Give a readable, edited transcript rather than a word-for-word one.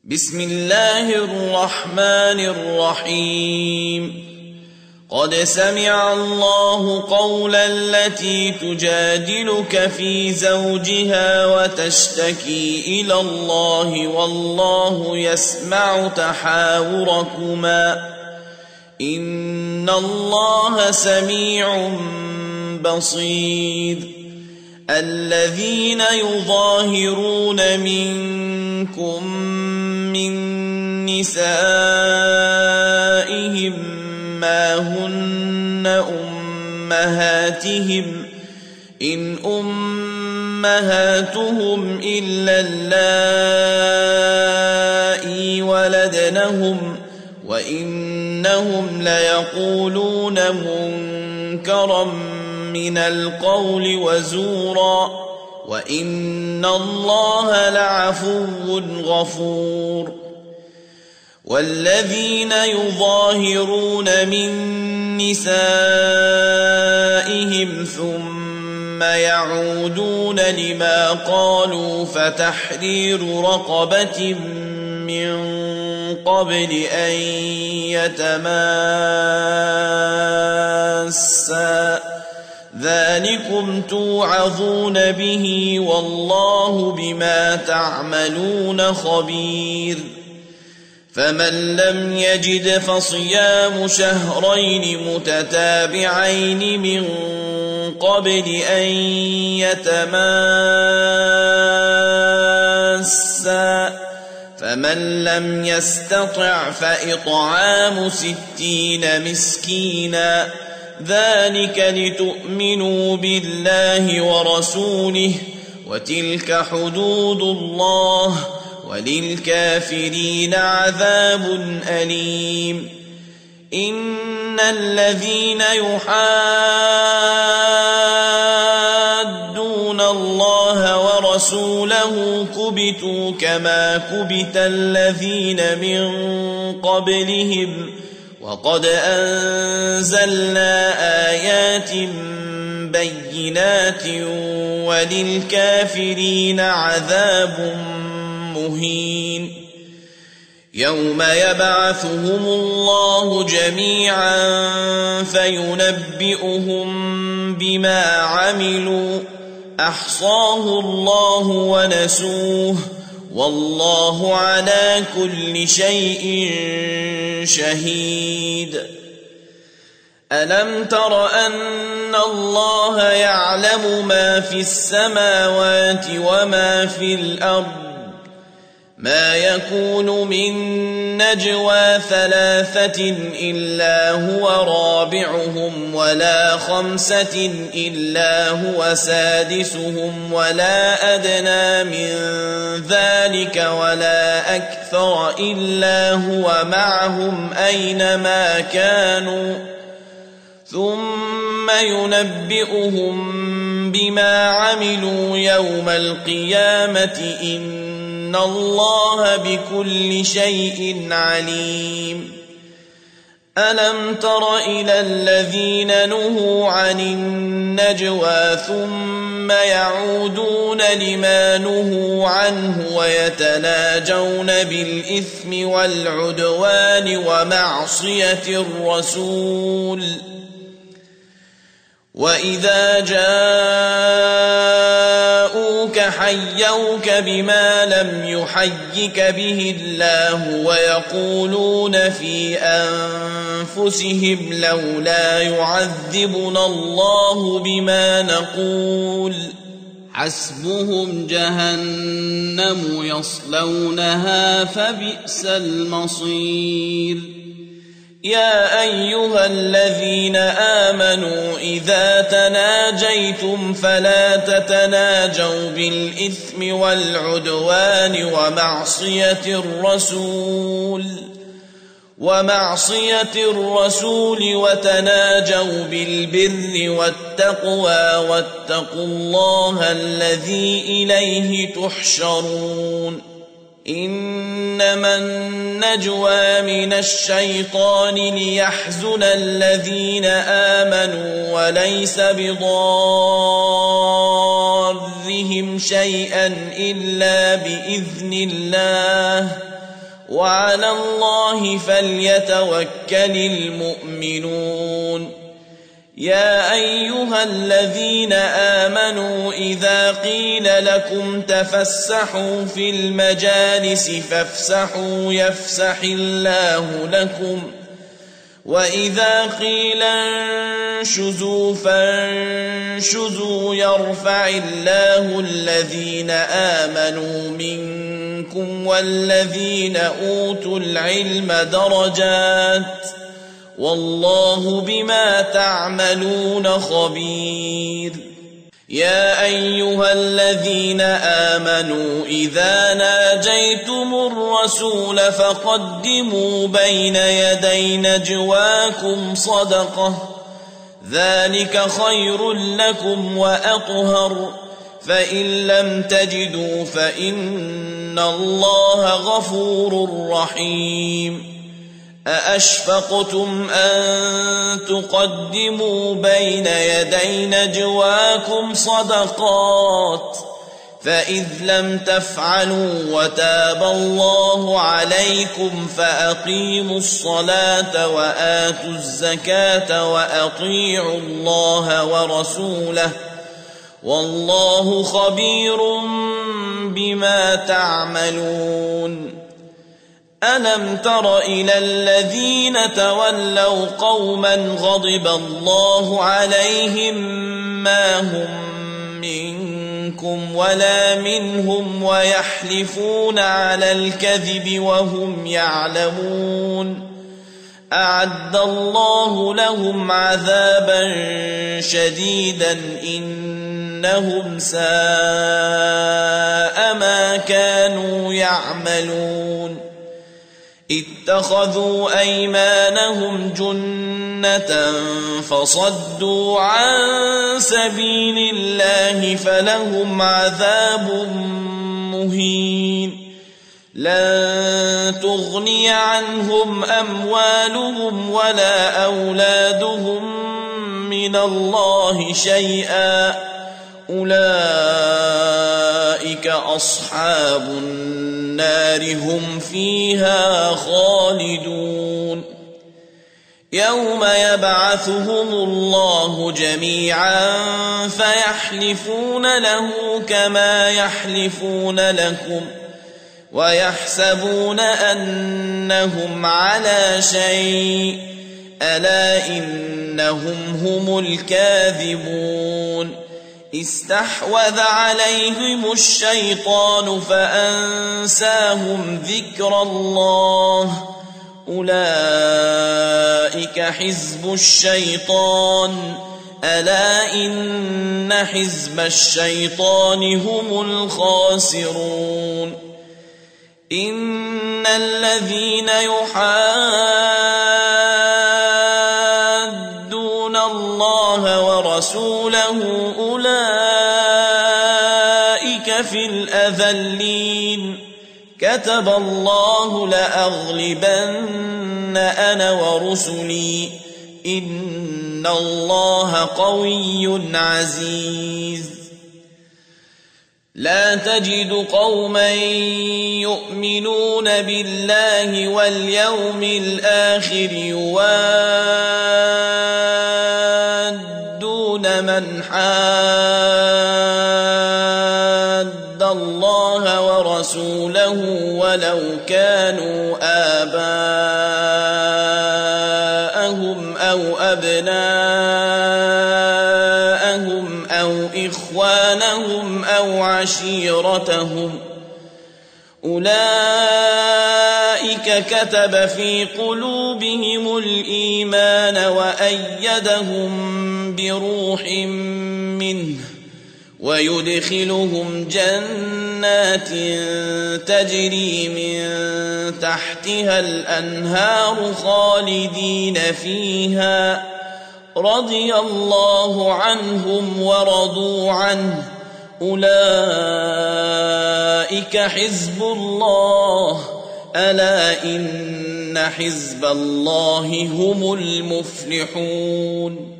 بسم الله الرحمن الرحيم قد سمع الله قول التي تجادلك في زوجها وتشتكي إلى الله والله يسمع تحاوركما إن الله سميع بصير الذين يظاهرون منكم من نسائهم ما هن أمهاتهم إن أمهاتهم إلا اللائي ولدنهم وإنهم ليقولون منكرا من القول وزورا وإن الله لعفو غفور والذين يظاهرون من نسائهم ثم يعودون لما قالوا فتحرير رقبة من قبل أن يتماسا ذلكم توعظون به والله بما تعملون خبير فمن لم يجد فصيام شهرين متتابعين من قبل أن يتماسا فمن لم يستطع فإطعام 60 مسكينا ذلك لتؤمنوا بالله ورسوله وتلك حدود الله وللكافرين عذاب أليم إن الذين يحادون الله ورسوله كبتوا كما كبت الذين من قبلهم وقد أنزلنا آيات بينات وللكافرين عذاب مهين يوم يبعثهم الله جميعا فينبئهم بما عملوا أحصاه الله ونسوه والله على كل شيء شهيد ألم تر أن الله يعلم ما في السماوات وما في الأرض ما يكون من نجوى 3 إلا هو رابعهم ولا 5 إلا هو سادسهم ولا أدنى من ذلك ولا أكثر إلا هو معهم أينما كانوا ثم ينبئهم بما عملوا يوم القيامة إن الله بكل شيء عليم ألم تر إلى الذين نهوا عن النجوى ثم يعودون لما نهوا عنه ويتناجون بالإثم والعدوان ومعصية الرسول وإذا جاءوك حيوك بما لم يحيك به الله ويقولون في أنفسهم لولا يعذبنا الله بما نقول حسبهم جهنم يصلونها فبئس المصير يا أيها الذين آمنوا إذا تناجيتم فلا تتناجوا بالإثم والعدوان ومعصية الرسول وتناجوا بالبر والتقوى واتقوا الله الذي إليه تحشرون إنما النجوى من الشيطان ليحزن الذين آمنوا وليس بضارهم شيئا إلا بإذن الله وعلى الله فليتوكل المؤمنون يا أيها الذين آمنوا إذا قيل لكم تفسحوا في المجالس فافسحوا يفسح الله لكم وإذا قيل انشزوا فانشزوا يرفع الله الذين آمنوا منكم والذين أوتوا العلم درجات والله بما تعملون خبير يا أيها الذين آمنوا إذا ناجيتم الرسول فقدموا بين يدي نجواكم صدقة ذلك خير لكم وأطهر فإن لم تجدوا فإن الله غفور رحيم أأشفقتم أن تقدموا بين يدي نجواكم صدقات فإذ لم تفعلوا وتاب الله عليكم فأقيموا الصلاة وآتوا الزكاة وأطيعوا الله ورسوله والله خبير بما تعملون ألم تر إلى الذين تولوا قوما غضب الله عليهم ما هم منكم ولا منهم ويحلفون على الكذب وهم يعلمون أعد الله لهم عذابا شديدا إنهم ساء ما كانوا يعملون اتخذوا أيمانهم جنة فصدوا عن سبيل الله فلهم عذاب مهين لن تغني عنهم أموالهم ولا أولادهم من الله شيئا أولئك أصحاب النار هم فيها خالدون يوم يبعثهم الله جميعا فيحلفون له كما يحلفون لكم ويحسبون أنهم على شيء ألا إنهم هم الكاذبون استحوذ عليهم الشيطان فأنساهم ذكر الله أولئك حزب الشيطان ألا إن حزب الشيطان هم الخاسرون إن الذين يحادون الله ورسوله أولئك في الأذلين كتب الله لأغلبن أنا ورسلي إن الله قوي عزيز لا تجد قوما يؤمنون بالله واليوم الآخر يوادون من حاد الله ورسوله ولو كانوا آباءهم أو أبناءهم أو إخوانهم أو عشيرتهم أولئك كتب في قلوبهم الإيمان وأيدهم بروح منه ويدخلهم جنات تجري من تحتها الأنهار خالدين فيها رضي الله عنهم ورضوا عنه أولئك حزب الله ألا إن حزب الله هم المفلحون